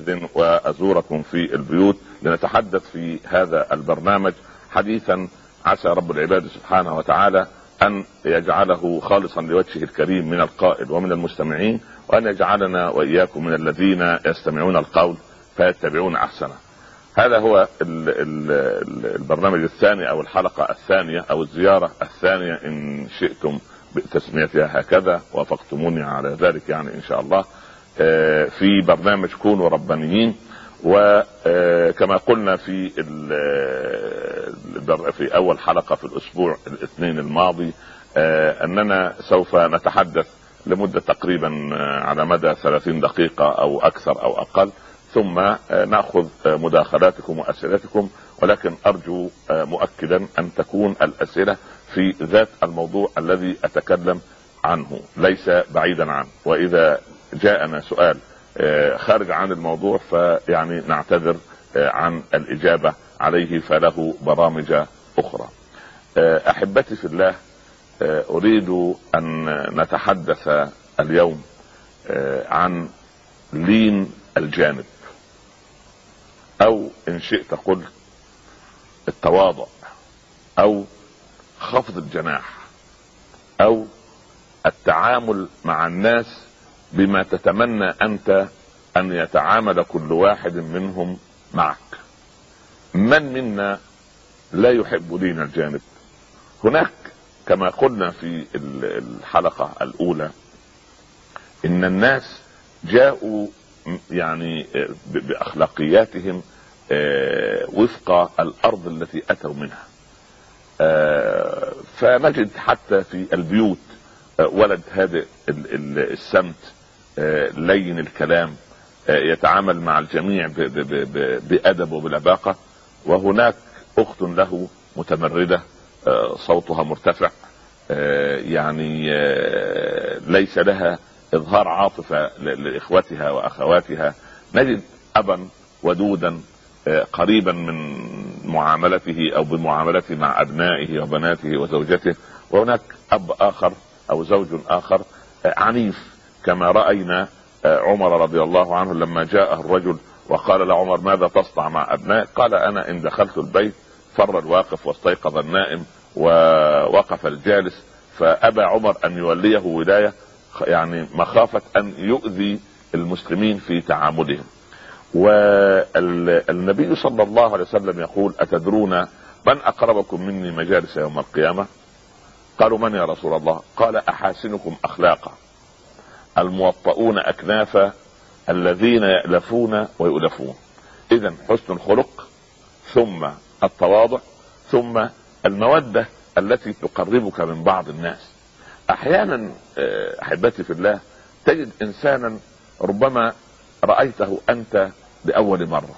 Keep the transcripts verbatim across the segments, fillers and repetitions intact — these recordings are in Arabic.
استأذن وأزوركم في البيوت لنتحدث في هذا البرنامج حديثا عسى رب العباد سبحانه وتعالى أن يجعله خالصا لوجهه الكريم من القائل ومن المستمعين، وأن يجعلنا وإياكم من الذين يستمعون القول فيتبعون أحسنه. هذا هو ال ال البرنامج الثاني أو الحلقة الثانية أو الزيارة الثانية إن شئتم بتسميتها هكذا، وافقتموني على ذلك يعني إن شاء الله، في برنامج كونوا ربانيين. وكما قلنا في في أول حلقة في الأسبوع الاثنين الماضي أننا سوف نتحدث لمدة تقريبا على مدى ثلاثين دقيقة أو أكثر أو أقل، ثم نأخذ مداخلاتكم وأسئلتكم، ولكن أرجو مؤكدا أن تكون الأسئلة في ذات الموضوع الذي أتكلم عنه ليس بعيدا عنه، وإذا جاءنا سؤال خارج عن الموضوع فيعني نعتذر عن الإجابة عليه، فله برامج أخرى. أحبتي في الله، أريد أن نتحدث اليوم عن لين الجانب، أو إن شئت قل التواضع، أو خفض الجناح، أو التعامل مع الناس بما تتمنى أنت أن يتعامل كل واحد منهم معك. من منا لا يحب لين الجانب؟ هناك كما قلنا في الحلقة الأولى إن الناس جاءوا يعني بأخلاقياتهم وفق الأرض التي أتوا منها، فنجد حتى في البيوت ولد هادئ السمت لين الكلام يتعامل مع الجميع بأدب وبلباقة، وهناك أخت له متمردة صوتها مرتفع يعني ليس لها إظهار عاطفة لإخوتها وأخواتها. نجد أبا ودودا قريبا من معاملته أو بمعاملته مع أبنائه وبناته وزوجته، وهناك أب آخر أو زوج آخر عنيف، كما رأينا عمر رضي الله عنه لما جاءه الرجل وقال لعمر ماذا تصنع مع أبنائك؟ قال أنا إن دخلت البيت فر الواقف واستيقظ النائم ووقف الجالس، فأبى عمر أن يوليه ولاية يعني مخافة أن يؤذي المسلمين في تعاملهم. والنبي صلى الله عليه وسلم يقول أتدرون من أقربكم مني مجالس يوم القيامة؟ قالوا من يا رسول الله؟ قال أحاسنكم أخلاقا الموطؤون أكنافا الذين يألفون ويؤلفون. إذن حسن الخلق، ثم التواضع، ثم المودة التي تقربك من بعض الناس. أحيانا أحبتي في الله تجد إنسانا ربما رأيته أنت لأول مرة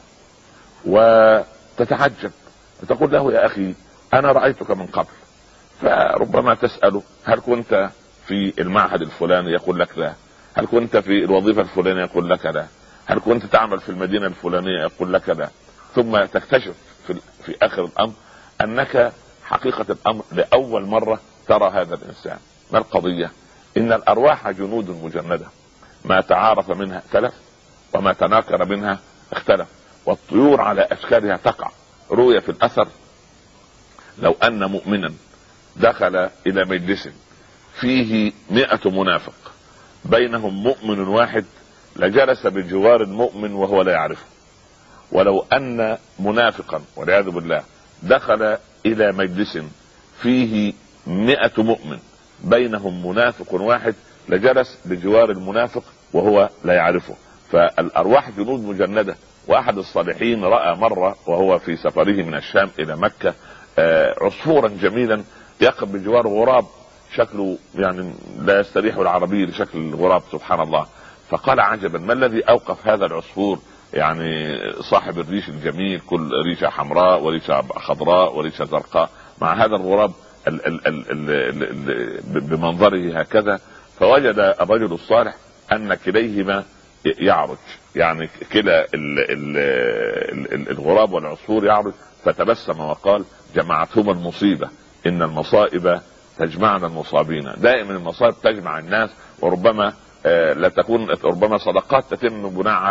وتتعجب وتقول له يا أخي أنا رأيتك من قبل، فربما تسأله هل كنت في المعهد الفلاني؟ يقول لك لا. هل كنت في الوظيفة الفلانية؟ يقول لك لا. هل كنت تعمل في المدينة الفلانية؟ يقول لك لا. ثم تكتشف في, في آخر الأمر أنك حقيقة الأمر لأول مرة ترى هذا الإنسان. ما القضية؟ إن الأرواح جنود مجندة، ما تعارف منها ائتلف وما تناكر منها اختلف، والطيور على أشكالها تقع. رؤية في الأثر لو أن مؤمنا دخل إلى مجلس فيه مئة منافق بينهم مؤمن واحد لجلس بجوار المؤمن وهو لا يعرفه. ولو أن منافقا والعياذ بالله دخل إلى مجلس فيه مئة مؤمن بينهم منافق واحد لجلس بجوار المنافق وهو لا يعرفه. فالأرواح جنود مجندة. وأحد الصالحين رأى مرة وهو في سفره من الشام إلى مكة عصفورا جميلا يقف بجوار غراب شكله يعني لا يستريح العربي لشكل الغراب سبحان الله. فقال عجبا ما الذي أوقف هذا العصفور يعني صاحب الريش الجميل، كل ريشة حمراء وريشة خضراء وريشة زرقاء، مع هذا الغراب ال ال ال ال ال بمنظره هكذا. فوجد الرجل الصالح أن كليهما يعرج، يعني كلا ال ال ال الغراب والعصفور يعرج. فتبسم وقال جمعتهما المصيبة، إن المصائب تجمعنا المصابين. دائما المصائب تجمع الناس، وربما لا تكون ربما صدقات تتم بناء على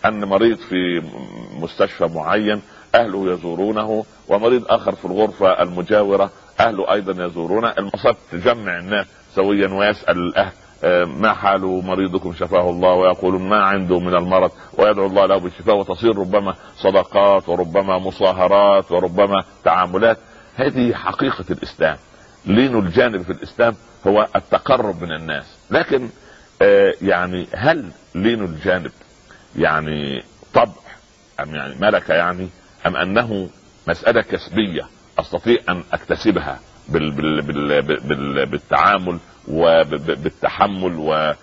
ان مريض في مستشفى معين اهله يزورونه، ومريض اخر في الغرفة المجاورة اهله ايضا يزورونه. المصاب تجمع الناس سويا ويسأل الاهل ما حال مريضكم شفاه الله، ويقولون ما عنده من المرض، ويدعو الله له بالشفاء، وتصير ربما صدقات وربما مصاهرات وربما تعاملات. هذه حقيقة الاسلام. لين الجانب في الاسلام هو التقرب من الناس. لكن آه يعني هل لين الجانب يعني طبع ام يعني ملكة يعني، ام انه مسألة كسبية استطيع ان اكتسبها بال بال بال بال بالتعامل وبالتحمل و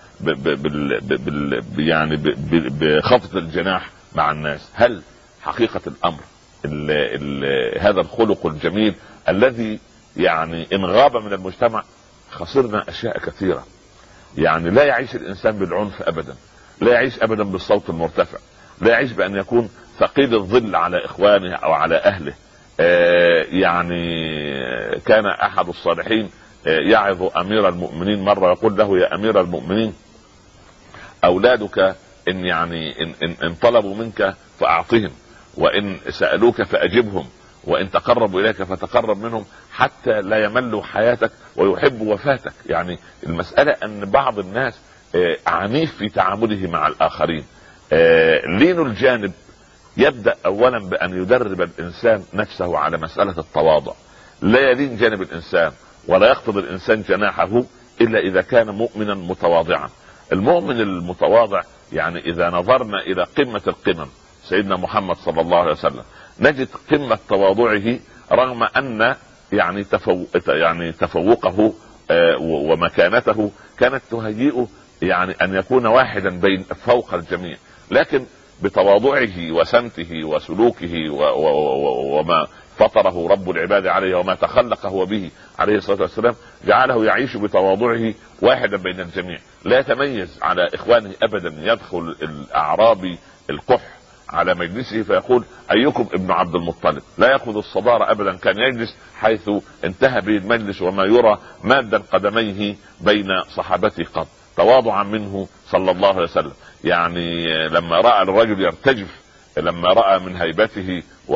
يعني بخفض الجناح مع الناس؟ هل حقيقة الامر ال ال هذا الخلق الجميل الذي يعني ان غاب من المجتمع خسرنا اشياء كثيرة. يعني لا يعيش الانسان بالعنف ابدا، لا يعيش ابدا بالصوت المرتفع، لا يعيش بان يكون ثقيل الظل على اخوانه او على اهله. آه يعني كان احد الصالحين يعظ امير المؤمنين مرة، يقول له يا امير المؤمنين اولادك ان يعني ان, إن, إن طلبوا منك فاعطهم، وان سألوك فاجبهم، وان تقربوا اليك فتقرب منهم، حتى لا يملوا حياتك ويحبوا وفاتك. يعني المسألة ان بعض الناس عنيف في تعامله مع الاخرين. لين الجانب يبدأ اولا بان يدرب الانسان نفسه على مسألة التواضع. لا يلين جانب الانسان ولا يخفض الانسان جناحه الا اذا كان مؤمنا متواضعا. المؤمن المتواضع يعني اذا نظرنا الى قمة القمم سيدنا محمد صلى الله عليه وسلم نجد قمة تواضعه، رغم ان يعني تفو... يعني تفوقه ومكانته كانت تهيئه يعني ان يكون واحدا بين فوق الجميع، لكن بتواضعه وسمته وسلوكه و... و... وما فطره رب العباد عليه وما تخلق هو به عليه الصلاة والسلام جعله يعيش بتواضعه واحدا بين الجميع، لا يتميز على اخوانه ابدا. يدخل الاعرابي القح على مجلسه فيقول ايكم ابن عبد المطلب، لا ياخذ الصدارة ابدا، كان يجلس حيث انتهى به المجلس وما يرى مادا قدميه بين صحابته قط، تواضعا منه صلى الله عليه وسلم. يعني لما رأى الرجل يرتجف، لما رأى من هيبته و...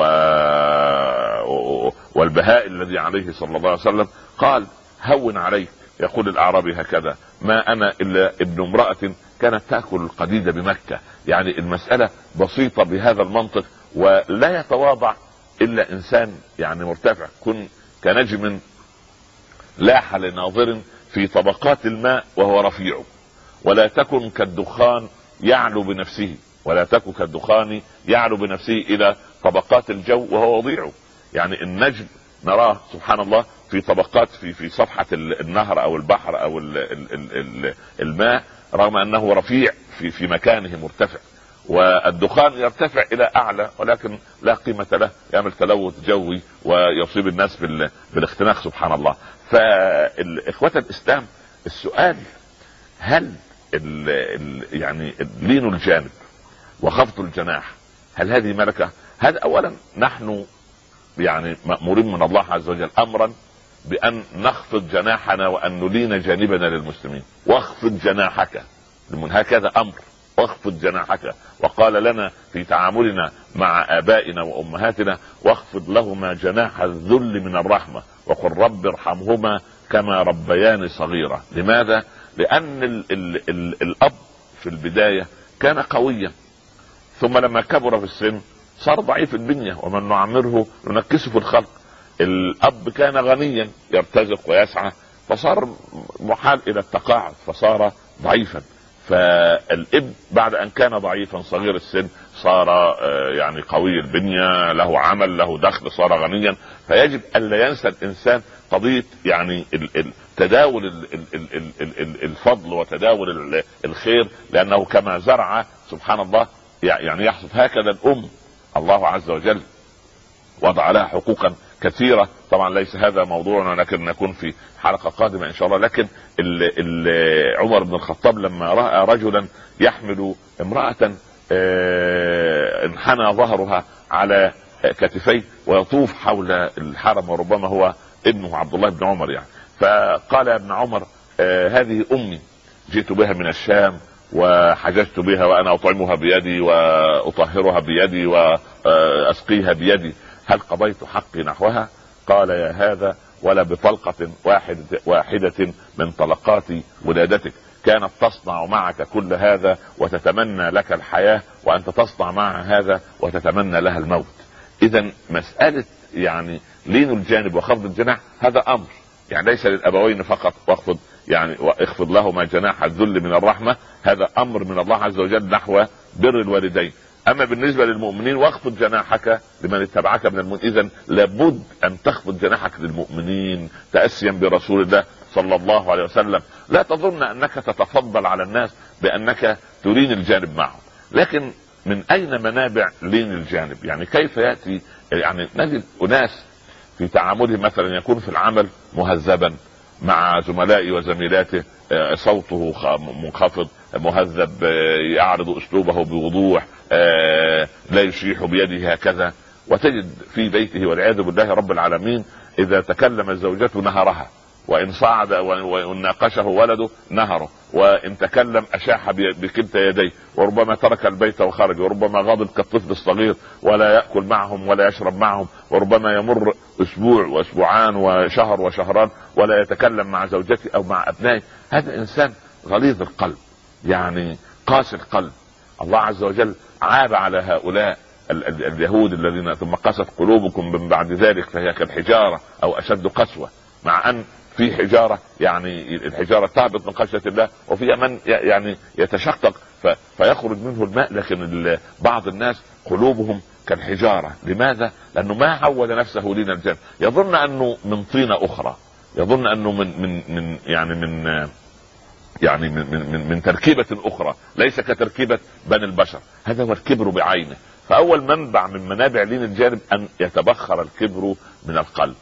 والبهاء الذي عليه صلى الله عليه وسلم قال هون عليك. يقول الاعرابي هكذا ما انا الا ابن امرأة كانت تأكل القديد بمكة. يعني المسألة بسيطة بهذا المنطق، ولا يتواضع الا انسان يعني مرتفع. كن كنجم لاح لناظر في طبقات الماء وهو رفيع، ولا تكن كالدخان يعلو بنفسه، ولا تكن كالدخان يعلو بنفسه الى طبقات الجو وهو وضيع. يعني النجم نراه سبحان الله في طبقات في في صفحة النهر او البحر او ال ال ال الماء، رغم انه رفيع في في مكانه مرتفع، والدخان يرتفع الى اعلى ولكن لا قيمة له، يعمل تلوث جوي ويصيب الناس بالاختناق سبحان الله. فاخوة الاسلام السؤال هل ال ال يعني لين الجانب وخفض الجناح هل هذه ملكة؟ هذا اولا نحن يعني مأمورين من الله عز وجل امرا بان نخفض جناحنا وان نلين جانبنا للمسلمين. واخفض جناحك، هكذا امر، واخفض جناحك. وقال لنا في تعاملنا مع ابائنا وامهاتنا واخفض لهما جناح الذل من الرحمة وقل رب ارحمهما كما ربياني صغيرة. لماذا؟ لان ال ال ال الاب في البداية كان قويا، ثم لما كبر في السن صار ضعيف البنية، ومن نعمره ننكسه في الخلق. الاب كان غنيا يرتزق ويسعى فصار محال الى التقاعد فصار ضعيفا. فالاب بعد ان كان ضعيفا صغير السن صار يعني قوي البنية، له عمل له دخل، صار غنيا. فيجب الا ينسى الانسان قضية يعني تداول الفضل وتداول الخير، لانه كما زرع سبحان الله يعني يحصد. هكذا الام الله عز وجل وضع لها حقوقا كثيرة، طبعا ليس هذا موضوعنا ولكن نكون في حلقة قادمة ان شاء الله. لكن ال ال عمر بن الخطاب لما رأى رجلا يحمل امرأة انحنى ظهرها على كتفيه ويطوف حول الحرم، وربما هو ابنه عبد الله بن عمر يعني، فقال يا ابن عمر هذه امي جئت بها من الشام وحججت بها وانا اطعمها بيدي واطهرها بيدي واسقيها بيدي، هل قضيت حقي نحوها؟ قال يا هذا ولا بطلقة واحدة, واحدة من طلقات ولادتك كانت تصنع معك كل هذا وتتمنى لك الحياة، وأنت تصنع معها هذا وتتمنى لها الموت. إذا مسألة يعني لين الجانب وخفض الجناح هذا أمر يعني ليس للأبوين فقط، واخفض يعني واخفض لهما جناح الذل من الرحمة، هذا أمر من الله عز وجل نحو بر الوالدين. اما بالنسبة للمؤمنين واخفض جناحك لمن اتبعك من المؤمنين، اذا لابد ان تخفض جناحك للمؤمنين تأسيا برسول الله صلى الله عليه وسلم. لا تظن انك تتفضل على الناس بانك تلين الجانب معهم، لكن من اين منابع لين الجانب؟ يعني كيف يأتي؟ يعني نجد اناس في تعامله مثلا يكون في العمل مهذبا مع زملائه وزميلاته، صوته منخفض مهذب، يعرض اسلوبه بوضوح، لا يشيح بيده هكذا، وتجد في بيته والعياذ بالله رب العالمين اذا تكلم زوجته نهرها، وان صعد وان ناقشه ولده نهره، وان تكلم اشاح بكلتا يديه، وربما ترك البيت وخرج، وربما غاضب كالطفل الصغير ولا يأكل معهم ولا يشرب معهم، وربما يمر اسبوع واسبوعان وشهر وشهران ولا يتكلم مع زوجته او مع ابنائه. هذا انسان غليظ القلب يعني قاسي القلب. الله عز وجل عاب على هؤلاء ال- ال- اليهود الذين ثم قست قلوبكم من بعد ذلك فهي كالحجارة او اشد قسوة، مع ان في حجارة يعني الحجارة تهبط من خشية الله، وفي من يعني يتشقق فيخرج منه الماء، لكن بعض الناس قلوبهم كالحجارة. لماذا؟ لانه ما عود نفسه لين الجنة، يظن انه من طينة اخرى، يظن انه من من من يعني من يعني من من من تركيبة اخرى ليس كتركيبة بني البشر. هذا هو الكبر بعينه. فاول منبع من منابع لين الجانب ان يتبخر الكبر من القلب.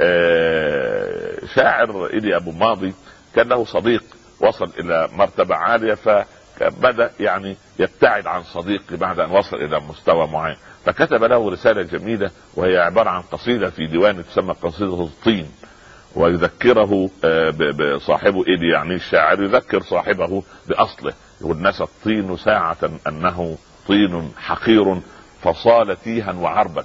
آه شاعر إيليا أبو ماضي كان له صديق وصل الى مرتبة عالية، فبدأ يعني يبتعد عن صديقه بعد ان وصل الى مستوى معين، فكتب له رسالة جميلة وهي عبارة عن قصيدة في ديوان تسمى قصيدة الطين، ويذكره بصاحبه إيليا يعني الشاعر يذكر صاحبه بأصله، يقول نسى الطين ساعة أنه طين حقير فصال تيها وعربت،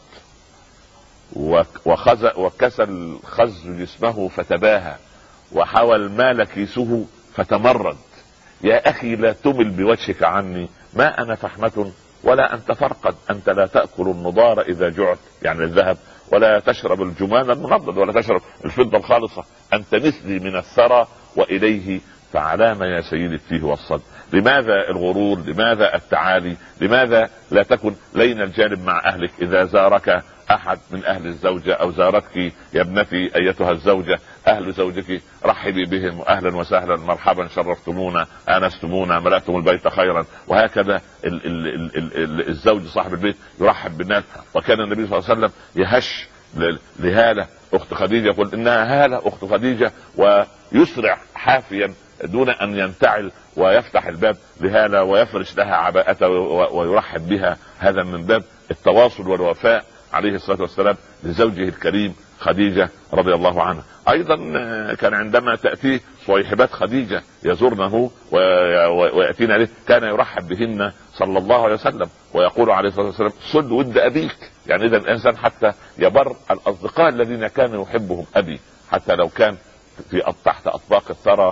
وخز وكسى الخز جسمه فتباهى، وحوى المال كيسه فتمرد. يا أخي لا تمل بوجهك عني، ما أنا فحمة ولا أنت فرقد، أنت لا تأكل النضار إذا جعت يعني الذهب، ولا تشرب الجمان المنضد، ولا تشرب الفضة الخالصة، أنت مثلي من الثرى وإليه فعلام يا سيدي التيه والصد. لماذا الغرور؟ لماذا التعالي؟ لماذا لا تكن لين الجانب مع أهلك؟ إذا زارك أحد من أهل الزوجة أو زارتك يا ابنتي أيتها الزوجة أهل زوجك رحبي بهم أهلا وسهلا مرحبا شرفتمونا آنستمونا ملأتم البيت خيرا. وهكذا ال ال ال ال الزوج صاحب البيت يرحب بالناس. وكان النبي صلى الله عليه وسلم يهش لهالة أخت خديجة، يقول إنها هالة أخت خديجة، ويسرع حافيا دون أن ينتعل ويفتح الباب لهالة ويفرش لها عباءته ويرحب بها. هذا من باب التواصل والوفاء عليه الصلاة والسلام لزوجه الكريم خديجة رضي الله عنها. ايضا كان عندما تأتي صويحبات خديجة يزورنه ويأتينا له كان يرحب بهن صلى الله عليه وسلم، ويقول عليه الصلاة والسلام صد ود أبيك. يعني إذا الإنسان حتى يبر الأصدقاء الذين كان يحبهم أبي، حتى لو كان في تحت أطباق الثرى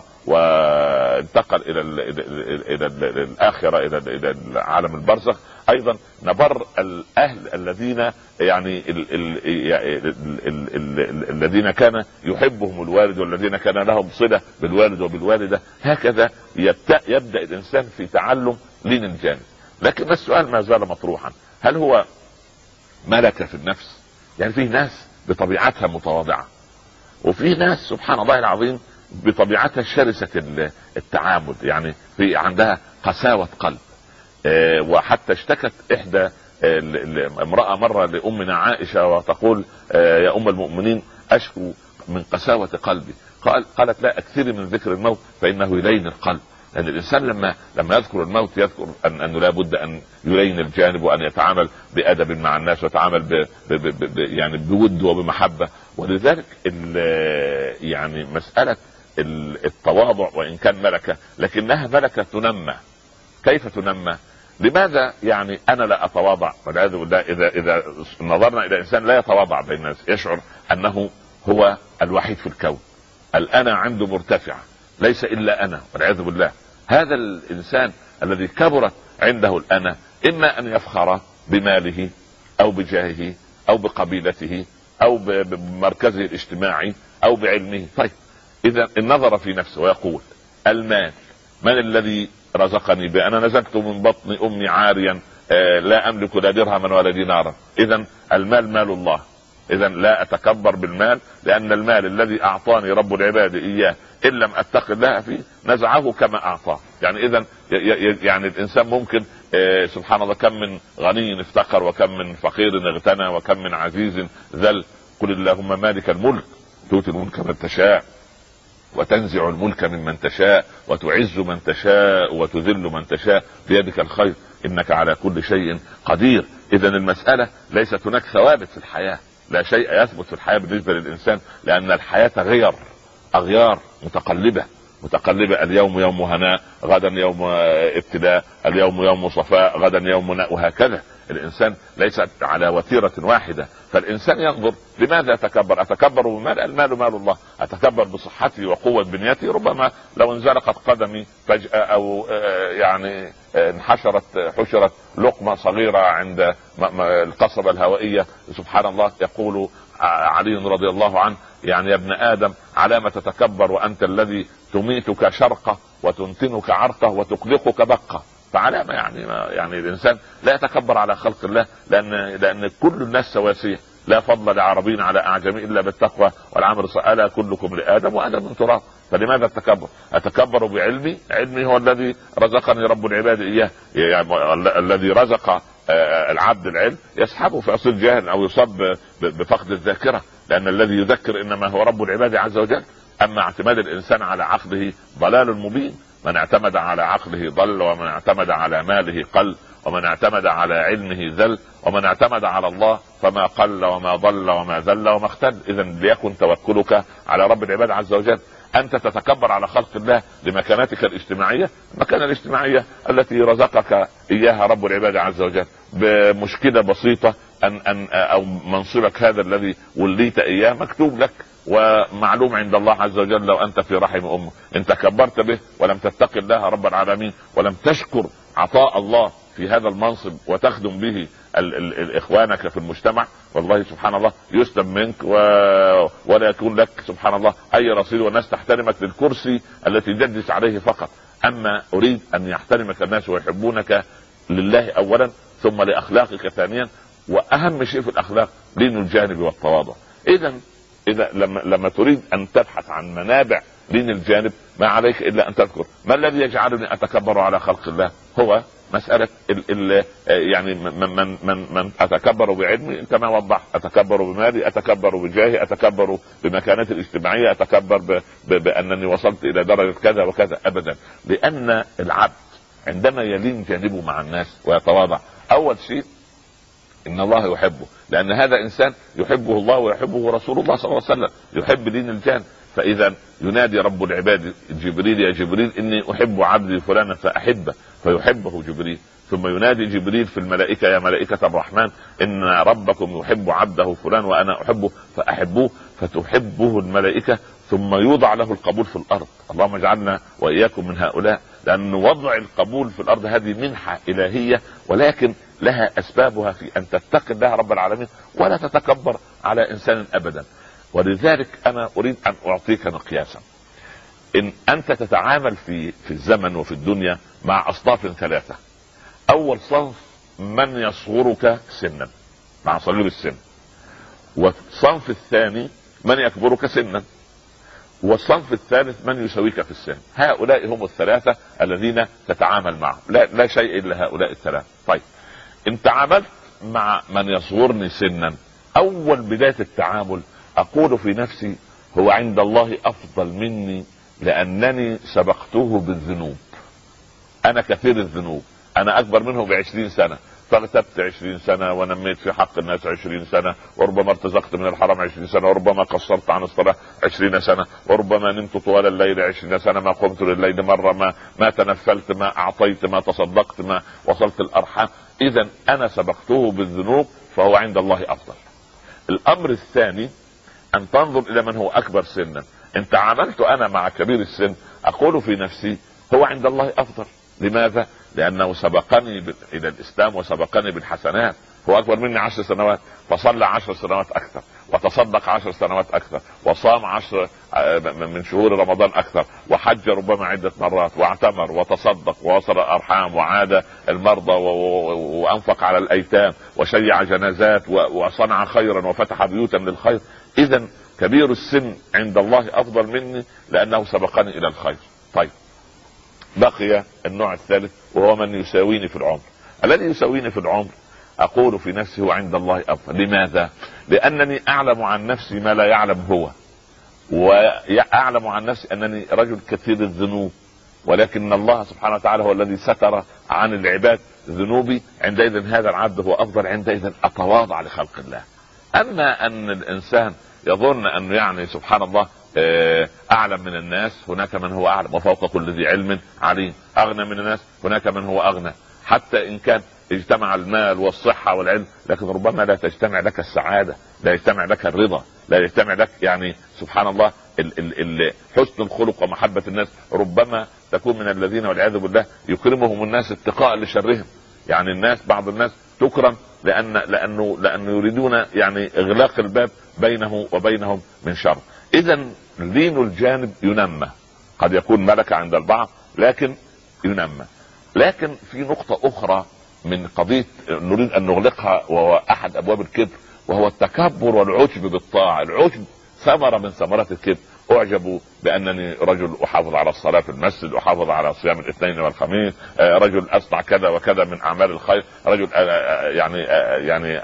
وانتقل إلى ال إلى ال الآخرة إلى إلى عالم البرزخ، ايضا نبر الاهل الذين يعني ال ال ال ال الذين كان يحبهم الوالد والذين كان لهم صلة بالوالد وبالوالدة. هكذا يبدأ, يبدأ الانسان في تعلم لين الجانب. لكن السؤال ما زال مطروحا، هل هو ملكة في النفس؟ يعني في ناس بطبيعتها متواضعة، وفي ناس سبحان الله العظيم بطبيعتها شرسة التعامل، يعني في عندها قساوة قلب. وحتى اشتكت احدى امرأة مرة لامنا عائشة وتقول يا ام المؤمنين اشكو من قساوة قلبي. قال قالت لا اكثري من ذكر الموت فانه يلين القلب. لان الانسان لما لما يذكر الموت يذكر ان انه لا بد ان يلين الجانب وان يتعامل بادب مع الناس ويتعامل ب ب ب يعني بود وبمحبة. ولذلك يعني مسألة التواضع وان كان ملكة لكنها ملكة تنمى. كيف تنمى؟ لماذا يعني انا لا اتواضع والعياذ بالله؟ اذا اذا نظرنا الى انسان لا يتواضع بين الناس يشعر انه هو الوحيد في الكون، الانا عنده مرتفع ليس الا انا والعياذ بالله. هذا الانسان الذي كبرت عنده الانا اما ان يفخر بماله او بجاهه او بقبيلته او بمركزه الاجتماعي او بعلمه. طيب اذا النظر في نفسه ويقول المال من الذي رزقني به؟ انا نزلت من بطن امي عاريا آه لا املك لا درهما ولا دينارا. اذا المال مال الله، اذا لا اتكبر بالمال، لان المال الذي اعطاني رب العباد اياه ان لم اتق الله فيه نزعه كما اعطاه. يعني اذا يعني الانسان ممكن آه سبحان الله كم من غني افتقر وكم من فقير اغتنى وكم من عزيز ذل. قل اللهم مالك الملك تؤتي الملك من تشاء وتنزع الملك ممن تشاء وتعز من تشاء وتذل من تشاء بيدك الخير انك على كل شيء قدير. اذا المسألة ليست هناك ثوابت في الحياة، لا شيء يثبت في الحياة بالنسبة للإنسان، لأن الحياة غير أغيار متقلبة متقلبة اليوم يوم هناء غدا يوم ابتلاء، اليوم يوم صفاء غدا يوم ناء، وهكذا. الإنسان ليس على وتيرة واحدة. فالإنسان ينظر لماذا أتكبر؟ أتكبر بمال؟ المال مال الله. أتكبر بصحتي وقوة بنيتي؟ ربما لو انزلقت قدمي فجأة أو يعني انحشرت حشرت لقمة صغيرة عند القصبة الهوائية سبحان الله يقول علي رضي الله عنه يعني يا ابن آدم على ما تتكبر وأنت الذي تميتك شرقة وتنتنك عرقة وتقلقك بقة. فعلى ما يعني ما يعني الإنسان لا يتكبر على خلق الله، لأن لأن كل الناس سواسية، لا فضل لعربي على أعجمي إلا بالتقوى والعمل الصالح، ألا كلكم لآدم وآدم من تراب. فلماذا التكبر؟ أتكبر بعلمي، علمي هو الذي رزقني رب العباد إياه. يعني الذي رزق العبد العلم يسحبه فيصير جاهل أو يصاب بفقد الذاكرة، لأن الذي يذكر إنما هو رب العباد عز وجل. أما اعتماد الإنسان على عقله ضلال مبين. من اعتمد على عقله ضل، ومن اعتمد على ماله قل، ومن اعتمد على علمه ذل، ومن اعتمد على الله فما قل وما ضل وما ذل وما اختل. إذا ليكن توكلك على رب العباد عز وجل. أنت تتكبر على خلق الله لمكانتك الاجتماعية، المكانة الاجتماعية التي رزقك إياها رب العباد عز وجل بمشكلة بسيطة أن أن أو منصبك هذا الذي وليت إياه مكتوب لك ومعلوم عند الله عز وجل. لو أنت في رحم أمه إن تكبرت به ولم تتق الله رب العالمين ولم تشكر عطاء الله في هذا المنصب وتخدم به ال ال ال اخوانك في المجتمع، والله سبحان الله يسلب منك و... ولا يكون لك سبحان الله اي رصيد، والناس تحترمك للكرسي التي تجلس عليه فقط. اما اريد ان يحترمك الناس ويحبونك لله اولا، ثم لاخلاقك ثانيا، واهم شيء في الاخلاق لين الجانب والتواضع. اذا اذا لما لما تريد ان تبحث عن منابع لين الجانب ما عليك الا ان تذكر ما الذي يجعلني اتكبر على خلق الله. هو مسألة ال ال يعني من, من, من, من أتكبر بعلمي كما وضح، أتكبر بمالي، أتكبر بجاهي، أتكبر بمكانتي الاجتماعية، أتكبر ب ب بأنني وصلت إلى درجة كذا وكذا. أبدا. لأن العبد عندما يلين جانبه مع الناس ويتواضع أول شيء إن الله يحبه، لأن هذا إنسان يحبه الله ويحبه رسول الله صلى الله عليه وسلم، يحب لين الجانب. فإذا ينادي رب العباد جبريل يا جبريل إني أحب عبدي فلانا فأحبه، فيحبه جبريل. ثم ينادي جبريل في الملائكة يا ملائكة الرحمن إن ربكم يحب عبده فلان وأنا أحبه فأحبوه، فتحبه الملائكة. ثم يوضع له القبول في الأرض. اللهم اجعلنا وإياكم من هؤلاء، لأن وضع القبول في الأرض هذه منحة إلهية، ولكن لها أسبابها في أن تتقي الله رب العالمين ولا تتكبر على إنسان أبدا. ولذلك أنا أريد أن أعطيك مقياسا. إن أنت تتعامل في في الزمن وفي الدنيا مع أصناف ثلاثة. أول صنف من يصغرك سنا مع صغير السن، والصنف الثاني من يكبرك سنا، والصنف الثالث من يسويك في السن. هؤلاء هم الثلاثة الذين تتعامل معهم، لا, لا شيء إلا هؤلاء الثلاثة. طيب إن تعاملت مع من يصغرني سنا، أول بداية التعامل أقول في نفسي هو عند الله أفضل مني لأنني سبقته بالذنوب. أنا كثير الذنوب، أنا أكبر منه بعشرين سنة، فاغتبت عشرين سنة ونميت في حق الناس عشرين سنة، وربما ارتزقت من الحرام عشرين سنة، وربما قصرت عن الصلاة عشرين سنة، وربما نمت طوال الليل عشرين سنة، ما قمت لليل مرة، ما ما تنفلت، ما اعطيت، ما تصدقت، ما وصلت الارحام. اذا انا سبقته بالذنوب فهو عند الله افضل. الامر الثاني ان تنظر الى من هو اكبر سنا. ان تعاملت انا مع كبير السن اقول في نفسي هو عند الله افضل. لماذا؟ لانه سبقني الى الاسلام وسبقني بالحسنات. هو اكبر مني عشر سنوات فصلى عشر سنوات اكثر، وتصدق عشر سنوات اكثر، وصام عشر من شهور رمضان اكثر، وحج ربما عدة مرات، واعتمر وتصدق ووصل الارحام وعاد المرضى وانفق على الايتام وشيع جنازات وصنع خيرا وفتح بيوتا للخير. اذا كبير السن عند الله افضل مني لانه سبقني الى الخير. طيب بقي النوع الثالث وهو من يساويني في العمر. الذي يساويني في العمر اقول في نفسي هو عند الله افضل. لماذا؟ لانني اعلم عن نفسي ما لا يعلم هو، واعلم عن نفسي انني رجل كثير الذنوب، ولكن الله سبحانه وتعالى هو الذي ستر عن العباد ذنوبي. عندئذ هذا العبد هو افضل، عندئذ اتواضع لخلق الله. اما ان الانسان يظن انه يعني سبحان الله اعلم من الناس، هناك من هو اعلم وفوق كل ذي علم عليم. اغنى من الناس، هناك من هو اغنى. حتى ان كان اجتمع المال والصحة والعلم، لكن ربما لا تجتمع لك السعادة، لا يجتمع لك الرضا، لا يجتمع لك يعني سبحان الله ال ال ال حسن الخلق ومحبة الناس. ربما تكون من الذين والعياذ بالله يكرمهم الناس اتقاء لشرهم. يعني الناس بعض الناس تكرم لان لانه لانه يريدون يعني اغلاق الباب بينه وبينهم من شر. اذا لين الجانب ينمى، قد يكون ملكة عند البعض لكن ينمى. لكن في نقطة اخرى من قضية نريد ان نغلقها، وهو احد ابواب الكبر، وهو التكبر والعجب بالطاعة. العجب ثمرة من ثمرات الكبر. اعجب بانني رجل احافظ على الصلاة في المسجد، احافظ على صيام الاثنين والخميس، رجل اصنع كذا وكذا من اعمال الخير، رجل يعني يعني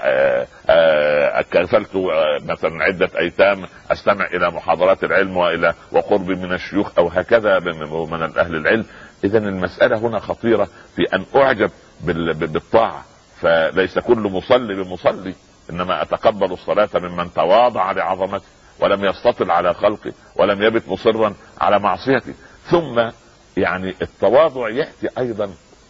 كفلت مثلا عدة ايتام استمع الى محاضرات العلم والى وقربي من الشيوخ او هكذا من اهل العلم. اذا المسألة هنا خطيرة في ان اعجب بالطاعة. فليس كل مصلي بمصلي، انما اتقبل الصلاة ممن تواضع لعظمته ولم يستطل على خلقه ولم يبت مصرا على معصيته. ثم يعني التواضع يأتي ايضا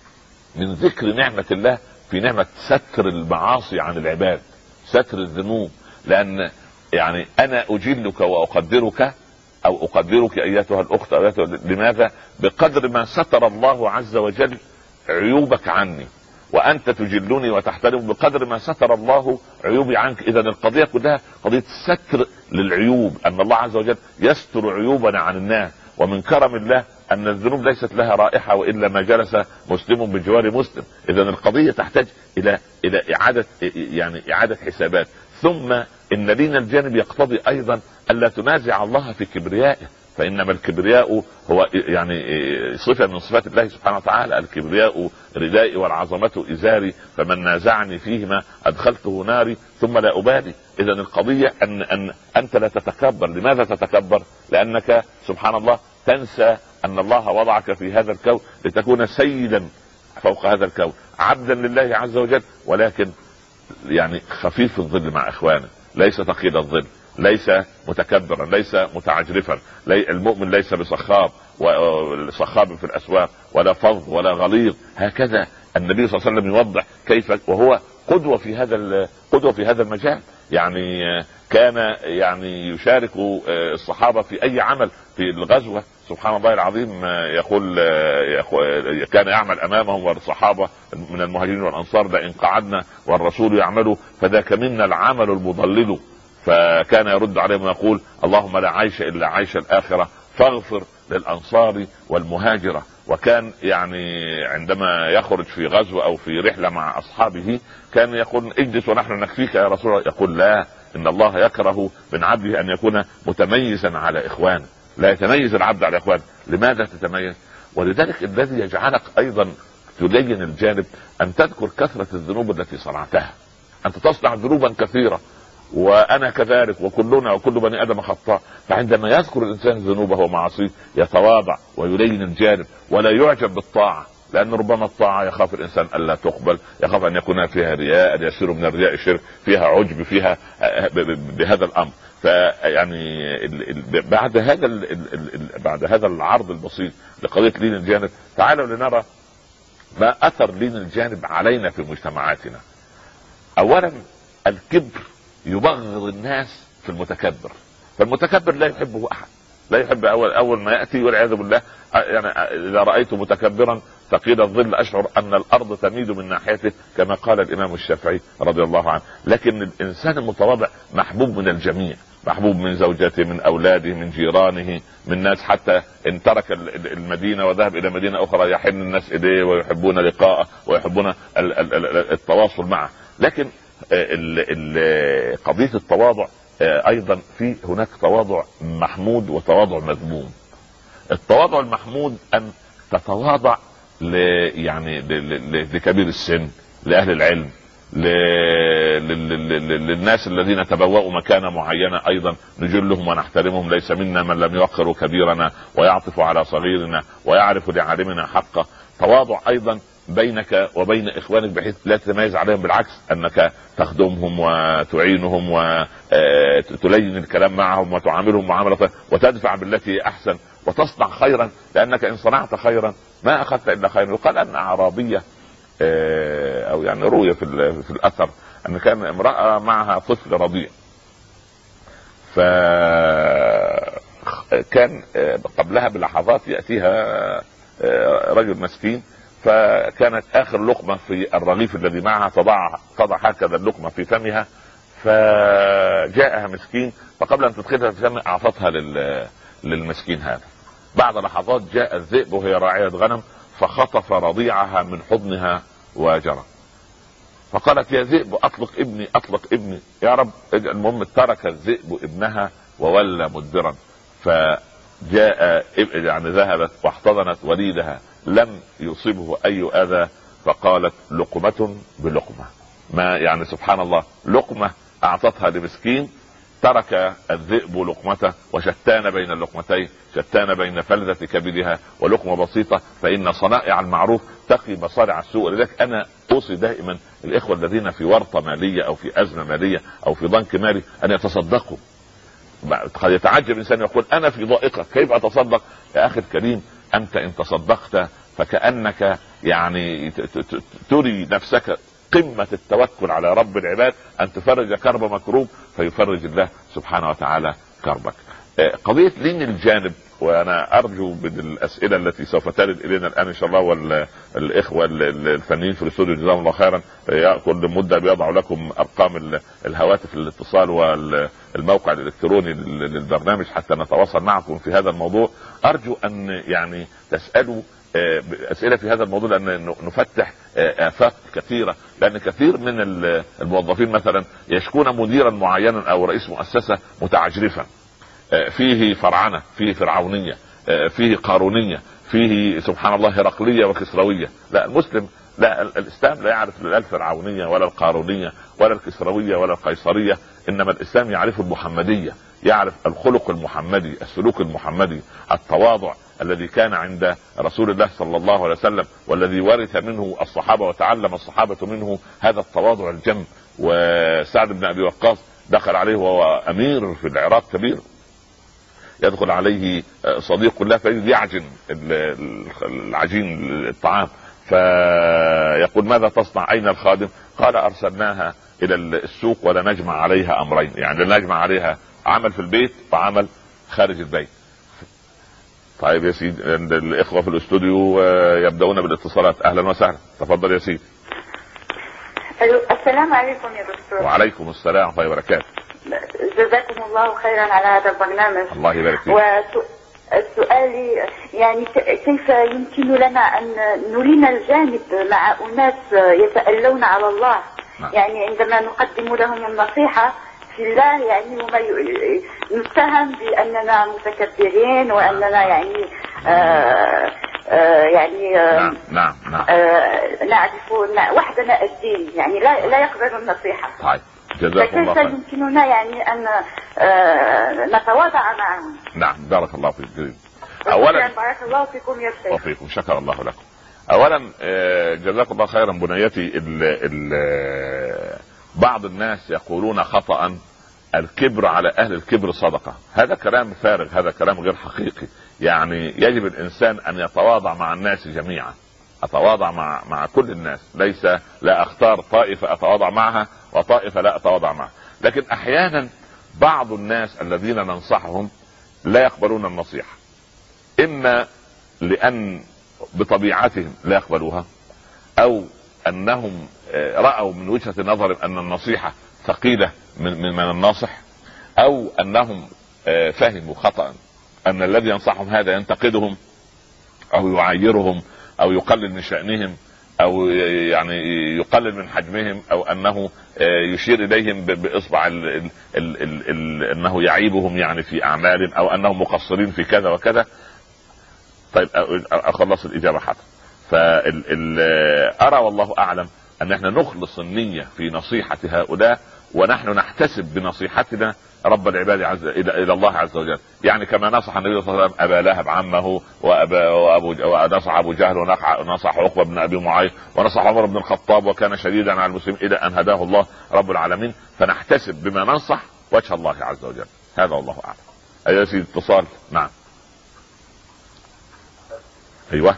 من ذكر نعمة الله في نعمة ستر المعاصي عن العباد، ستر الذنوب. لان يعني انا اجلك واقدرك او اقدرك ايتها الاخت أيتها. لماذا؟ بقدر ما ستر الله عز وجل عيوبك عني، وانت تجلني وتحترم بقدر ما ستر الله عيوبي عنك. اذا القضية كلها قضية ستر للعيوب، ان الله عز وجل يستر عيوبنا عن الناس. ومن كرم الله ان الذنوب ليست لها رائحة والا ما جلس مسلم بجوار مسلم. اذا القضية تحتاج الى الى اعادة يعني اعادة حسابات. ثم ان لين الجانب يقتضي ايضا الا تنازع الله في كبريائه، فانما الكبرياء هو يعني صفة من صفات الله سبحانه وتعالى. الكبرياء ردائي والعظمة ازاري، فمن نازعني فيهما ادخلته ناري ثم لا ابالي. اذا القضية ان ان انت لا تتكبر. لماذا تتكبر؟ لانك سبحان الله تنسى ان الله وضعك في هذا الكون لتكون سيدا فوق هذا الكون، عبدا لله عز وجل، ولكن يعني خفيف الظل مع اخوانه، ليس ثقيل الظل، ليس متكبرا، ليس متعجرفا. لي المؤمن ليس بصخاب وصخاب في الاسواق ولا فظ ولا غليظ. هكذا النبي صلى الله عليه وسلم يوضح كيف، وهو قدوة في هذا قدوة في هذا المجال. يعني كان يعني يشارك الصحابة في اي عمل في الغزوة. سبحان الله العظيم. يقول, يقول كان يعمل امامهم والصحابة من المهاجرين والانصار لئن قعدنا والرسول يعمل فذاك منا العمل المضلل. فكان يرد عليهم ويقول اللهم لا عيش الا عيش الاخرة فاغفر للانصار والمهاجرة. وكان يعني عندما يخرج في غزو او في رحلة مع اصحابه كان يقول اجلس ونحن نكفيك يا رسول الله. يقول لا، ان الله يكره من عبده ان يكون متميزا على اخوانه. لا يتميز العبد على اخوانه. لماذا تتميز؟ ولذلك الذي يجعلك ايضا تلين الجانب ان تذكر كثرة الذنوب التي صنعتها. انت تصنع ذنوبا كثيرة وانا كذلك، وكلنا وكل بني ادم خطاء. فعندما يذكر الانسان ذنوبه ومعاصيه يتواضع ويلين الجانب ولا يعجب بالطاعة، لان ربما الطاعه يخاف الانسان الا تقبل، يخاف ان يكون فيها رياء، ان يصير من الرياء شرك، فيها عجب، فيها بهذا الامر. فيعني بعد هذا بعد هذا العرض البسيط لقضيه لين الجانب، تعالوا لنرى ما اثر لين الجانب علينا في مجتمعاتنا. اولا الكبر يبغض الناس في المتكبر، فالمتكبر لا يحبه احد، لا يحب اول اول ما ياتي والعياذ بالله. يعني اذا رايت متكبرا ثقيل الظل اشعر ان الارض تميد من ناحيته، كما قال الامام الشافعي رضي الله عنه. لكن الانسان المتواضع محبوب من الجميع، محبوب من زوجته، من اولاده، من جيرانه، من ناس، حتى ان ترك المدينه وذهب الى مدينه اخرى يحن الناس اليه ويحبون لقاءه ويحبون التواصل معه. لكن قضيه التواضع ايضا في هناك تواضع محمود وتواضع مذموم. التواضع المحمود ان تتواضع ل يعني لكبير السن، لاهل العلم، للناس الذين تبوأوا مكانة معينة، ايضا نجلهم ونحترمهم. ليس منا من لم يوقر كبيرنا ويعطف على صغيرنا ويعرف لعالمنا حقه. تواضع ايضا بينك وبين اخوانك بحيث لا تتميز عليهم، بالعكس انك تخدمهم وتعينهم وتلين الكلام معهم وتعاملهم معاملة وتدفع بالتي احسن وتصنع خيرا، لانك ان صنعت خيرا ما اخذت الا خيرا. وقال ان اعرابية او يعني روية في, في الاثر ان كان امرأة معها طفل رضيع، فكان قبلها بلحظات يأتيها رجل مسكين، فكانت اخر لقمة في الرغيف الذي معها تضع تضع هكذا اللقمة في فمها، فجاءها مسكين، فقبل ان تدخلها في فمها اعطتها للمسكين هذا. بعد لحظات جاء الذئب وهي راعية غنم فخطف رضيعها من حضنها وجرى. فقالت يا ذئب اطلق ابني اطلق ابني يا رب. المهم ترك الذئب ابنها وولى مدبرا، فجاء يعني ذهبت واحتضنت وليدها لم يصيبه اي اذى، فقالت لقمة بلقمة. ما يعني سبحان الله، لقمة اعطتها لمسكين، ترك الذئب لقمته، وشتان بين اللقمتين، شتان بين فلذة كبدها ولقمة بسيطة. فإن صنائع المعروف تقي مصارع السوء. لذلك أنا أوصي دائما الإخوة الذين في ورطة مالية أو في أزمة مالية أو في ضنك مالي أن يتصدقوا. قد يتعجب إنسان يقول أنا في ضائقة كيف أتصدق؟ يا أخي الكريم، أنت إن تصدقت فكأنك يعني تري نفسك قمة التوكل على رب العباد، أن تفرج كرب مكروب فيفرج الله سبحانه وتعالى كربك. قضية لين الجانب، وأنا أرجو بالأسئلة التي سوف ترد إلينا الآن إن شاء الله، والإخوة الفنيين في الاستوديو جزاهم الله خيرا كل مدة بيضعوا لكم أرقام الهواتف للاتصال والموقع الإلكتروني للبرنامج حتى نتواصل معكم في هذا الموضوع. أرجو أن يعني تسألوا أسئلة في هذا الموضوع، لأن نفتح آفاق كثيرة. لأن كثير من الموظفين مثلا يشكون مديرا معينا أو رئيس مؤسسة متعجرفا، فيه فرعنة، فيه فرعونية، فيه قارونية، فيه سبحان الله هرقلية وكسروية. لا، المسلم لا، الإسلام لا يعرف لا الفرعونية ولا القارونية ولا الكسروية ولا القيصرية، إنما الإسلام يعرف المحمدية، يعرف الخلق المحمدي، السلوك المحمدي، التواضع الذي كان عند رسول الله صلى الله عليه وسلم، والذي ورث منه الصحابة وتعلم الصحابة منه هذا التواضع الجم. وسعد بن أبي وقاص دخل عليه وهو أمير في العراق كبير، يدخل عليه صديق له فيجد يعجن العجين الطعام، فيقول ماذا تصنع؟ أين الخادم؟ قال أرسلناها إلى السوق ولا نجمع عليها أمرين، يعني لا نجمع عليها عمل في البيت وعمل خارج البيت. طيب يا سيدي، الإخوة في الاستوديو يبدأون بالاتصالات. أهلا وسهلا، تفضل يا سيدي. السلام عليكم يا دكتور. وعليكم السلام ورحمة الله وبركاته. جزاكم الله خيرا على هذا البرنامج. الله يبارك فيك. وسؤالي يعني كيف يمكن لنا أن نلين الجانب مع أناس يتألون على الله؟ نعم. يعني عندما نقدم لهم النصيحة في الله يعني وما نتهم بأننا متكبرين وأننا يعني آآ آآ يعني نعم نعم نعم نعرف وحدنا الدين، يعني لا لا يقبل النصيحة. طيب جزاكم الله خير. فكيف يمكننا يعني أن نتواضع معهم؟ نعم بارك الله فيك. اولا بارك الله فيكم يا شيخ. وفيكم، شكر الله لكم. اولا جزاك الله خيرا بنيتي. ال ال بعض الناس يقولون خطأ الكبر على اهل الكبر صدقة. هذا كلام فارغ، هذا كلام غير حقيقي. يعني يجب الانسان ان يتواضع مع الناس جميعا، اتواضع مع مع كل الناس، ليس لا اختار طائفة اتواضع معها وطائفة لا اتواضع معها. لكن احيانا بعض الناس الذين ننصحهم لا يقبلون النصيحة، اما لان بطبيعتهم لا يقبلوها، او انهم رأوا من وجهة نظر ان النصيحة ثقيلة من, من الناصح، او انهم فهموا خطأ ان الذي ينصحهم هذا ينتقدهم او يعيرهم او يقلل من شأنهم او يعني يقلل من حجمهم، او انه يشير اليهم باصبع ال ال ال ال ال انه يعيبهم يعني في اعمال، او انهم مقصرين في كذا وكذا. طيب اخلص الاجابة حتى. فارى والله اعلم ان احنا نخلص النية في نصيحة هؤلاء، ونحن نحتسب بنصيحتنا رب العباد عز الى الى الله عز وجل. يعني كما نصح النبي صلى الله عليه وسلم ابا لهب عمه، وابا وابو ونصح ابو جهل، ونصح عقبه بن ابي معيط، ونصح عمر بن الخطاب، وكان شديدا على المسلمين الى ان هداه الله رب العالمين. فنحتسب بما ننصح وجه الله عز وجل. هذا والله اعلم. ايها سيدي اتصال. نعم. ايوه.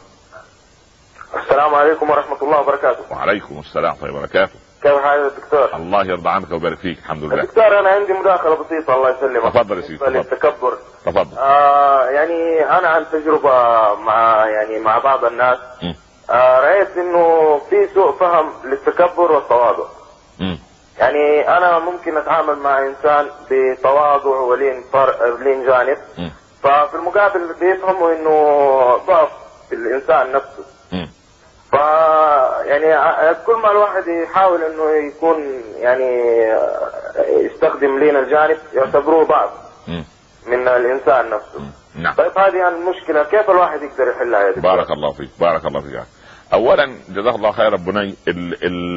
السلام عليكم ورحمة الله وبركاته. وعليكم السلام ورحمة الله وبركاته. كيف حالك دكتور؟ الله يرضى عنك ويبارك فيك. الحمد لله. دكتور انا عندي مداخلة بسيطة الله يسلمك. تفضل يا سيدي. تفضل. التكبر. تفضل. آه يعني انا عن تجربة مع يعني مع بعض الناس آه رأيت انه في سوء فهم للتكبر والتواضع. م. يعني انا ممكن اتعامل مع انسان بتواضع ولين ولين جانب، م. ففي المقابل بيفهموا انه ضعف في الانسان نفسه. م. ف يعني كل ما الواحد يحاول انه يكون يعني يستخدم لين الجانب يعتبروه ضعف من الانسان نفسه. نعم. طيب هذه يعني المشكلة كيف الواحد يقدر يحلها يا دكتور؟ بارك الله فيك. بارك الله فيك. اولا جزاك الله خيرا بني. ال ال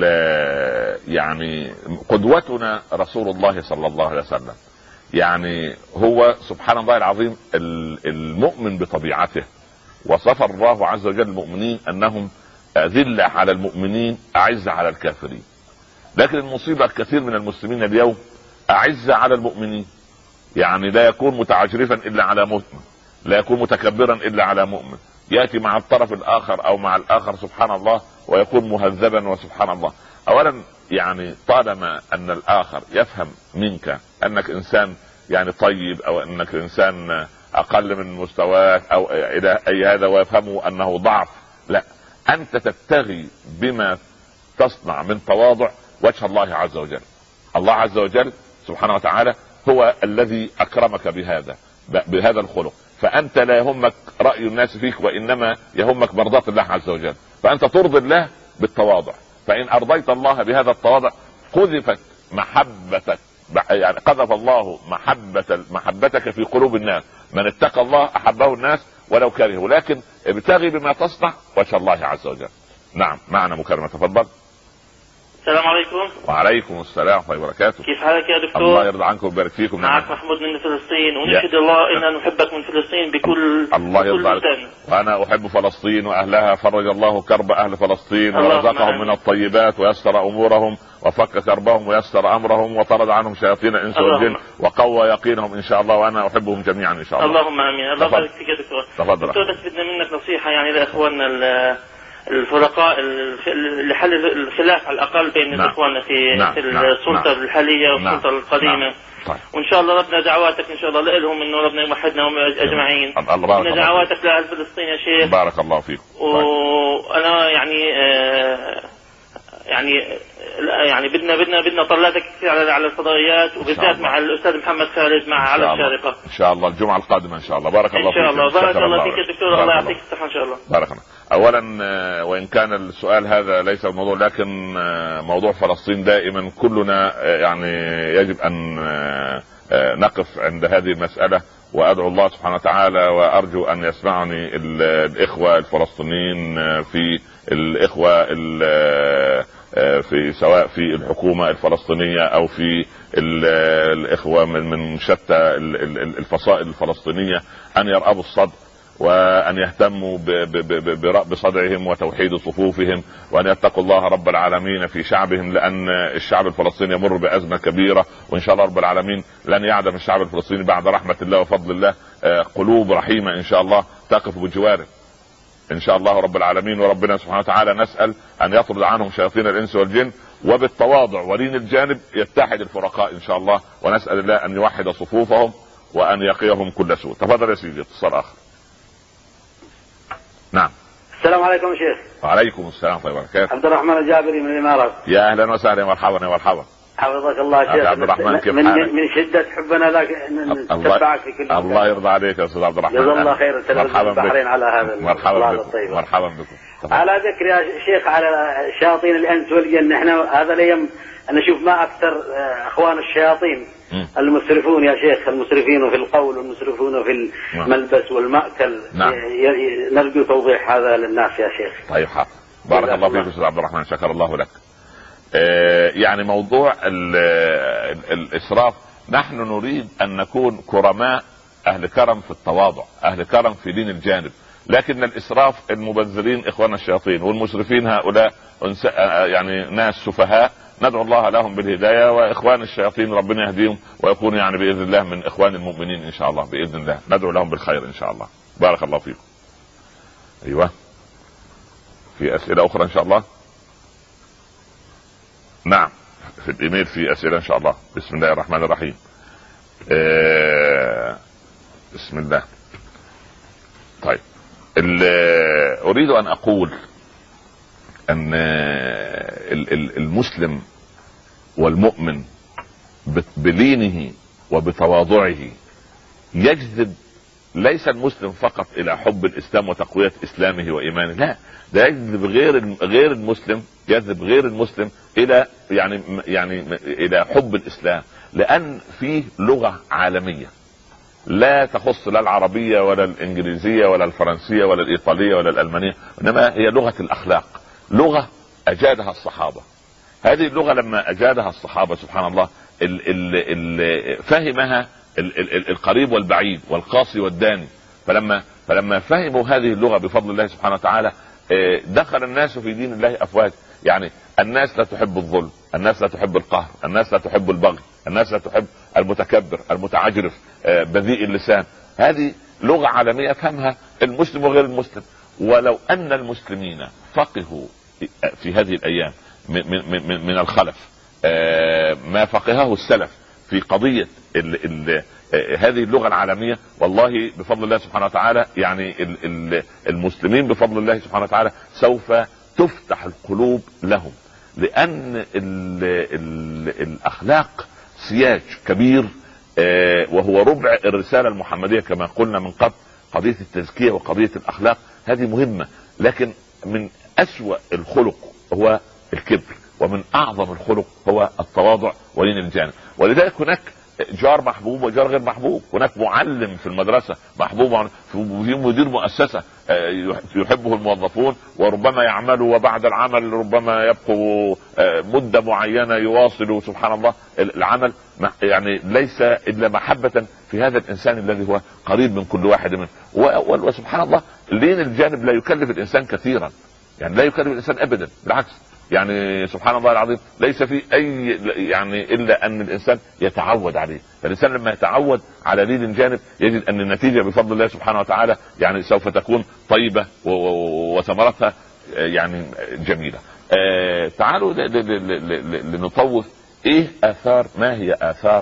يعني قدوتنا رسول الله صلى الله عليه وسلم. يعني هو سبحان الله العظيم المؤمن بطبيعته، وصف الله عز وجل المؤمنين انهم أذلة على المؤمنين أعز على الكافرين. لكن المصيبة الكثير من المسلمين اليوم أعز على المؤمنين، يعني لا يكون متعجرفا إلا على مؤمن، لا يكون متكبرا إلا على مؤمن، يأتي مع الطرف الآخر أو مع الآخر سبحان الله ويكون مهذبا. وسبحان الله أولا يعني طالما أن الآخر يفهم منك أنك إنسان يعني طيب، أو أنك إنسان أقل من مستواك أو إلى أي هذا، ويفهمه أنه ضعف، لا، أنت تبتغي بما تصنع من تواضع وجه الله عز وجل. الله عز وجل سبحانه وتعالى هو الذي أكرمك بهذا بهذا الخلق، فأنت لا يهمك رأي الناس فيك، وإنما يهمك مرضاة الله عز وجل. فأنت ترضي الله بالتواضع، فإن أرضيت الله بهذا التواضع قذفت محبتك، يعني قذف الله محبة محبتك في قلوب الناس. من اتقى الله أحبه الناس ولو كرهوا. لكن ابتغي بما تصنع وجه الله عز وجل. نعم. معنا مكالمة. تفضل. السلام عليكم. وعليكم السلام ورحمة الله وبركاته. كيف حالك يا دكتور؟ الله يرضى عنكم ويبارك فيكم. معك محمود من فلسطين، ونشهد الله إننا نحبك من فلسطين بكل الله يرضى عنك. وأنا أحب فلسطين وأهلها، فرج الله كرب أهل فلسطين ورزقهم من الطيبات ويسر أمورهم وفك كربهم ويسر أمرهم وطرد عنهم شياطين الإنس والجن وقوى يقينهم إن شاء الله، وأنا أحبهم جميعا إن شاء الله. اللهم آمين. الله يبارك فيك يا دكتور. تفضل. دكتور بس بدنا منك نصيحة يعني لإخواننا الفرقاء لحل الخلاف على الأقل بين نعم. إخواننا في, نعم. في السلطة نعم. الحالية والسلطة نعم. القديمة. نعم. طيب. وإن شاء الله ربنا دعواتك إن شاء الله لهم إنه ربنا يوحدنا أجمعين. الله دعواتك لأهل فلسطين يا شيخ. بارك الله فيك. وأنا يعني آه يعني يعني بدنا بدنا بدنا طلاتك كثير على على الفضائيات، وبالذات مع الاستاذ محمد خالد مع على الشارقه ان شاء الله الجمعه القادمه ان شاء الله. بارك الله فيك. ان شاء الله. بارك الله فيك يا دكتور. الله يعطيك الصحه ان شاء الله. بارك الله. اولا وان كان السؤال هذا ليس الموضوع، لكن موضوع فلسطين دائما كلنا يعني يجب ان نقف عند هذه المساله، وادعو الله سبحانه وتعالى وارجو ان يسمعني الاخوه الفلسطينيين، في الاخوه في سواء في الحكومة الفلسطينية او في الاخوة من من شتى الفصائل الفلسطينية، ان يرأبوا الصدر وأن يهتموا برأب صدعهم وتوحيد صفوفهم، وأن يتقوا الله رب العالمين في شعبهم، لأن الشعب الفلسطيني يمر بأزمة كبيرة، وإن شاء الله رب العالمين لن يعدم الشعب الفلسطيني بعد رحمة الله وفضل الله قلوب رحيمة إن شاء الله تقف بجواره إن شاء الله رب العالمين. وربنا سبحانه وتعالى نسأل أن يطرد عنهم شياطين الإنس والجن، وبالتواضع ولين الجانب يتحد الفرقاء إن شاء الله، ونسأل الله أن يوحد صفوفهم وأن يقيهم كل سوء. تفضل يا سيدي اتصال آخر. نعم. السلام عليكم يا شيخ. وعليكم السلام طيب وبركاته. عبد الرحمن الجابري من الإمارات. يا أهلا وسهلا يا مرحبا يا مرحبا. حفظك الله يا شيخ. عبد الرحمن كيف من, حالك؟ من شدة حبنا لك نتبعك في كل الله مكان. يرضى عليك يا أستاذ عبد الرحمن. جزا الله خير مرحبا البحرين على هذا مرحبا بكم. مرحبا بكم. على ذكر يا شيخ على شياطين الإنس والجن، احنا هذا اليوم نشوف ما أكثر أخوان الشياطين م. المسرفون يا شيخ، المسرفين في القول والمسرفون في الملبس والمأكل. نعم. نرجو توضيح هذا للناس يا شيخ. طيب حاضر. بارك الله فيك أستاذ عبد الرحمن، شكر الله لك. آه يعني موضوع الإسراف، نحن نريد أن نكون كرماء، أهل كرم في التواضع، أهل كرم في دين الجانب، لكن الإسراف المبذرين إخوان الشياطين، والمسرفين هؤلاء يعني ناس سفهاء، ندعو الله لهم بالهداية، وإخوان الشياطين ربنا يهديهم ويكون يعني بإذن الله من إخوان المؤمنين إن شاء الله، بإذن الله ندعو لهم بالخير إن شاء الله. بارك الله فيكم. أيوة، في أسئلة أخرى إن شاء الله؟ نعم، في الإيميل في أسئلة إن شاء الله. بسم الله الرحمن الرحيم. آه بسم الله. طيب، أريد أن أقول أن المسلم والمؤمن بلينه وبتواضعه يجذب ليس المسلم فقط إلى حب الإسلام وتقوية إسلامه وإيمانه، لا، ده يجذب غير غير المسلم، يجذب غير المسلم إلى يعني يعني إلى حب الإسلام، لأن فيه لغة عالمية لا تخص لا العربية ولا الإنجليزية ولا الفرنسية ولا الإيطالية ولا الألمانية، إنما هي لغة الأخلاق، لغة أجادها الصحابة. هذه اللغة لما أجادها الصحابة سبحان الله ال ال ال فهمها ال ال القريب والبعيد والقاصي والداني، فلما فلما فهموا هذه اللغة بفضل الله سبحانه وتعالى دخل الناس في دين الله أفواج. يعني الناس لا تحب الظلم، الناس لا تحب القهر، الناس لا تحب البغي، الناس لا تحب المتكبر المتعجرف بذيء اللسان. هذه لغة عالمية فهمها المسلم وغير المسلم. ولو أن المسلمين فقهوا في هذه الأيام من, من, من الخلف ما فقهه السلف في قضية ال ال هذه اللغة العالمية، والله بفضل الله سبحانه وتعالى يعني ال ال المسلمين بفضل الله سبحانه وتعالى سوف تفتح القلوب لهم، لأن ال ال الأخلاق سياج كبير وهو ربع الرسالة المحمدية كما قلنا من قبل. قضية التزكية وقضية الأخلاق هذه مهمة، لكن من أسوأ الخلق هو الكبر، ومن أعظم الخلق هو التواضع ولين الجانب. ولذلك هناك جار محبوب وجار غير محبوب، هناك معلم في المدرسة محبوب، في مدير مؤسسة يحبه الموظفون وربما يعملوا وبعد العمل ربما يبقوا مدة معينة يواصلوا سبحان الله العمل، يعني ليس إلا محبة في هذا الإنسان الذي هو قريب من كل واحد منه. وسبحان الله لين الجانب لا يكلف الإنسان كثيرا، يعني لا يكلف الإنسان أبدا، بالعكس يعني سبحان الله العظيم ليس في اي يعني الا ان الانسان يتعود عليه. فالانسان لما يتعود على لين الجانب يجد ان النتيجه بفضل الله سبحانه وتعالى يعني سوف تكون طيبه وثمرتها يعني جميله. آه تعالوا لنطوف ايه اثار، ما هي اثار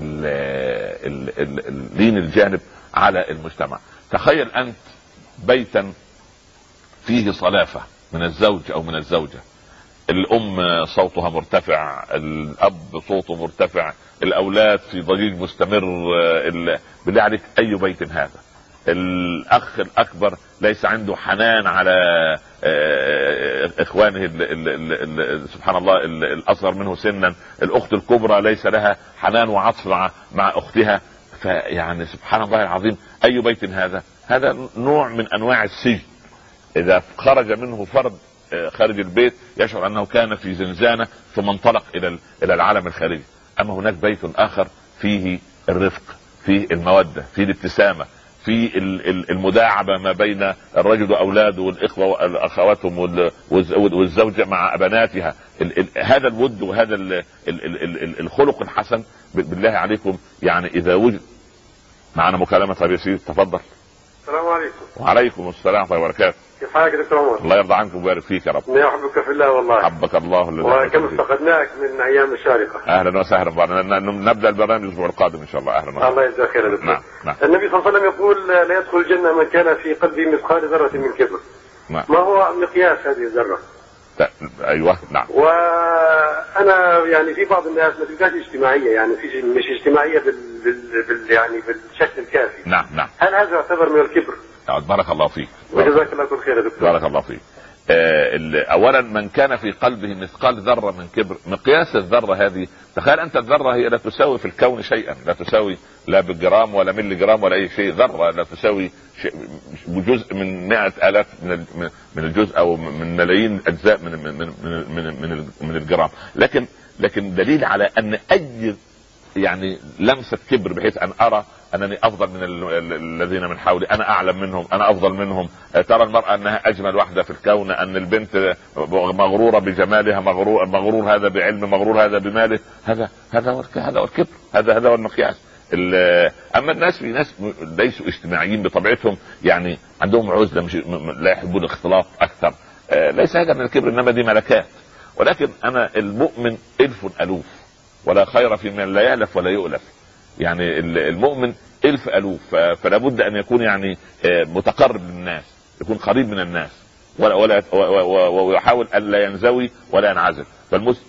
لين الجانب على المجتمع. تخيل انت بيتا فيه صلافه من الزوج او من الزوجه، الام صوتها مرتفع، الاب صوته مرتفع، الاولاد في ضجيج مستمر، بالله عليك اي بيت هذا؟ الاخ الاكبر ليس عنده حنان على اخوانه ال ال ال سبحان الله الاصغر منه سنا، الاخت الكبرى ليس لها حنان وعطف مع, مع اختها. فيعني سبحان الله العظيم اي بيت هذا؟ هذا نوع من انواع السجن. اذا خرج منه فرد خارج البيت يشعر انه كان في زنزانة ثم انطلق الى الى العالم الخارجي. اما هناك بيت اخر فيه الرفق، فيه المودة، فيه الابتسامة، في المداعبة ما بين الرجل وأولاده والإخوة وأخواتهم والزوجة مع بناتها، هذا الود وهذا الخلق الحسن. بالله عليكم يعني إذا وجد معنا مكالمة طيب يا سيدي تفضل. السلام عليكم. وعليكم السلام ورحمة الله وبركاته. كيف حالك يا دكتور عمر؟ الله يرضى عنك ويبارك فيك يا رب. اني احبك في الله والله. حبك الله الذي وكم افتقدناك من ايام الشارقه. اهلا وسهلا، نبدا البرنامج الاسبوع القادم ان شاء الله. اهلا وسهلا. الله يجزاك خير يا دكتور. نعم. نعم. النبي صلى الله عليه وسلم يقول لا يدخل الجنه من كان في قلبه مثقال ذره من كبر. نعم. ما هو مقياس هذه الذره؟ ايوه نعم. وانا يعني في بعض الناس ما تلقاش اجتماعيه، يعني في مش اجتماعيه بال, بال... بال... يعني بالشكل الكافي. نعم نعم. هل هذا يعتبر من الكبر؟ بارك الله فيك. وجزاك الله كل خير يا دكتور. بارك الله فيك. آه اولا من كان في قلبه مثقال ذره من كبر، مقياس الذره هذه تخيل انت الذره هي لا تساوي في الكون شيئا، لا تساوي لا بالجرام ولا ملي جرام ولا اي شيء، ذره لا تساوي شيء جزء من مئة الاف من من الجزء او من ملايين اجزاء من من من من, من, من الجرام، لكن لكن دليل على ان اي يعني لمسه كبر بحيث ان ارى انني افضل من الذين من حولي، انا اعلم منهم، انا افضل منهم، ترى المرأة انها اجمل واحدة في الكون، ان البنت مغرورة بجمالها، مغرور مغرور هذا بعلم، مغرور هذا بماله، هذا هذا هذا هو الكبر، هذا هذا هو المقياس. اما الناس في ناس ليسوا اجتماعيين بطبيعتهم، يعني عندهم عزلة، مش لا يحبون الاختلاط اكثر، ليس هذا من الكبر، انما دي ملكات. ولكن انا المؤمن الف الوف ولا خير في من لا يألف ولا يؤلف، يعني المؤمن الف الوف، فلا بد ان يكون يعني متقرب للناس، يكون قريب من الناس، ولا ولا ويحاول ان لا ينزوي ولا ينعزل. فالمسلم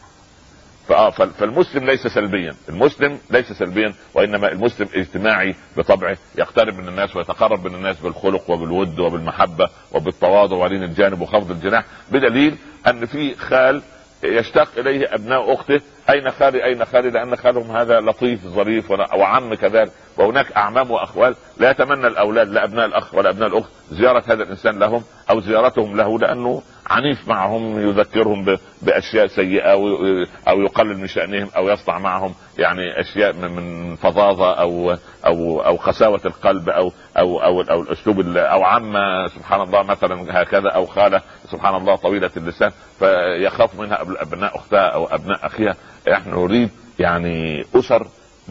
فالمسلم ليس سلبيا، المسلم ليس سلبيا، وانما المسلم اجتماعي بطبعه، يقترب من الناس ويتقرب من الناس بالخلق وبالود وبالمحبه وبالتواضع ولين الجانب وخفض الجناح، بدليل ان في خال يشتاق اليه ابناء اخته، اين خالي اين خالي، لان خالهم هذا لطيف ظريف، وعم كذلك، وهناك اعمام واخوال لا يتمنى الاولاد لا ابناء الاخ ولا ابناء الاخت زياره هذا الانسان لهم او زيارتهم له، لانه عنيف معهم، يذكرهم باشياء سيئه او يقلل من شانهم او يصنع معهم يعني اشياء من فظاظه او او او قساوه القلب او او او, أو الاسلوب، او عمه سبحان الله مثلا هكذا، او خاله سبحان الله طويله اللسان، فيخاف منها ابناء اختها او ابناء اخيها. احنا نريد يعني اسر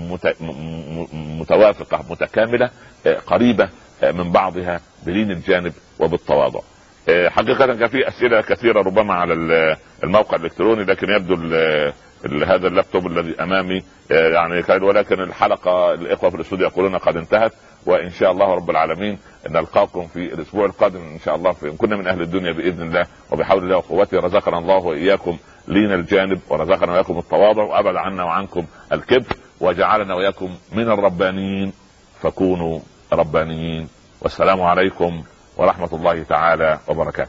متوافقه متكامله قريبه من بعضها بلين الجانب وبالتواضع. حقيقه كان في اسئله كثيره ربما على الموقع الالكتروني، لكن يبدو هذا اللابتوب الذي امامي يعني، ولكن الحلقه الاخوه في الاستوديو يقولون قد انتهت، وان شاء الله رب العالمين نلقاكم في الاسبوع القادم ان شاء الله، في كنا من اهل الدنيا باذن الله وبحول الله وقوته. رزقنا الله واياكم لين الجانب، ورزقنا واياكم التواضع، وابعد عنا وعنكم الكبر، وجعلنا واياكم من الربانيين، فكونوا ربانيين. والسلام عليكم ورحمة الله تعالى وبركاته.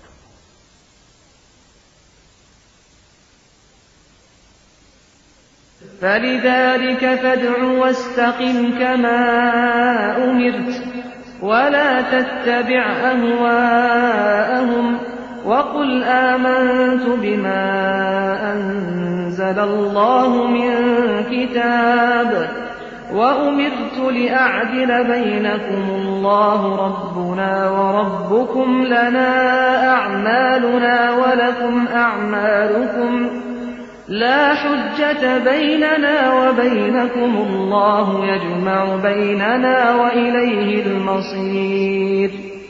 فلذلك فادع واستقم كما أمرت، ولا تتبع أهواءهم، وقل آمنت بما أنزل الله من كتاب، وأمرت لأعدل بينكم الله ربنا وربكم، لنا أعمالنا ولكم أعمالكم، لا حجة بيننا وبينكم، الله يجمع بيننا وإليه المصير.